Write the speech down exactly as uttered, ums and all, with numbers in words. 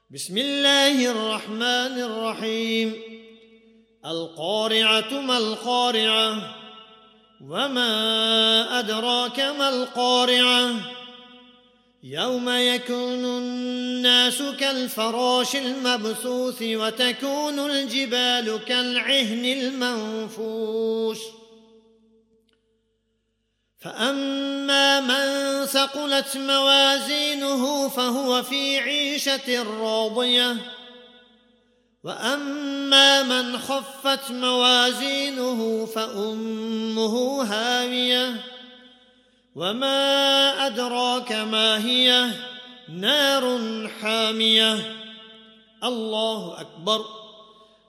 بسم الله الرحمن الرحيم. القارعة ما القارعة وما أدراك ما القارعة يوم يكون الناس كالفراش المبثوث وتكون الجبال كالعهن المنفوش فأما من ثقلت موازينه فهو في عيشة راضية وأما من خفت موازينه فأمه هاوية وما أدراك ما هي نار حامية. الله أكبر.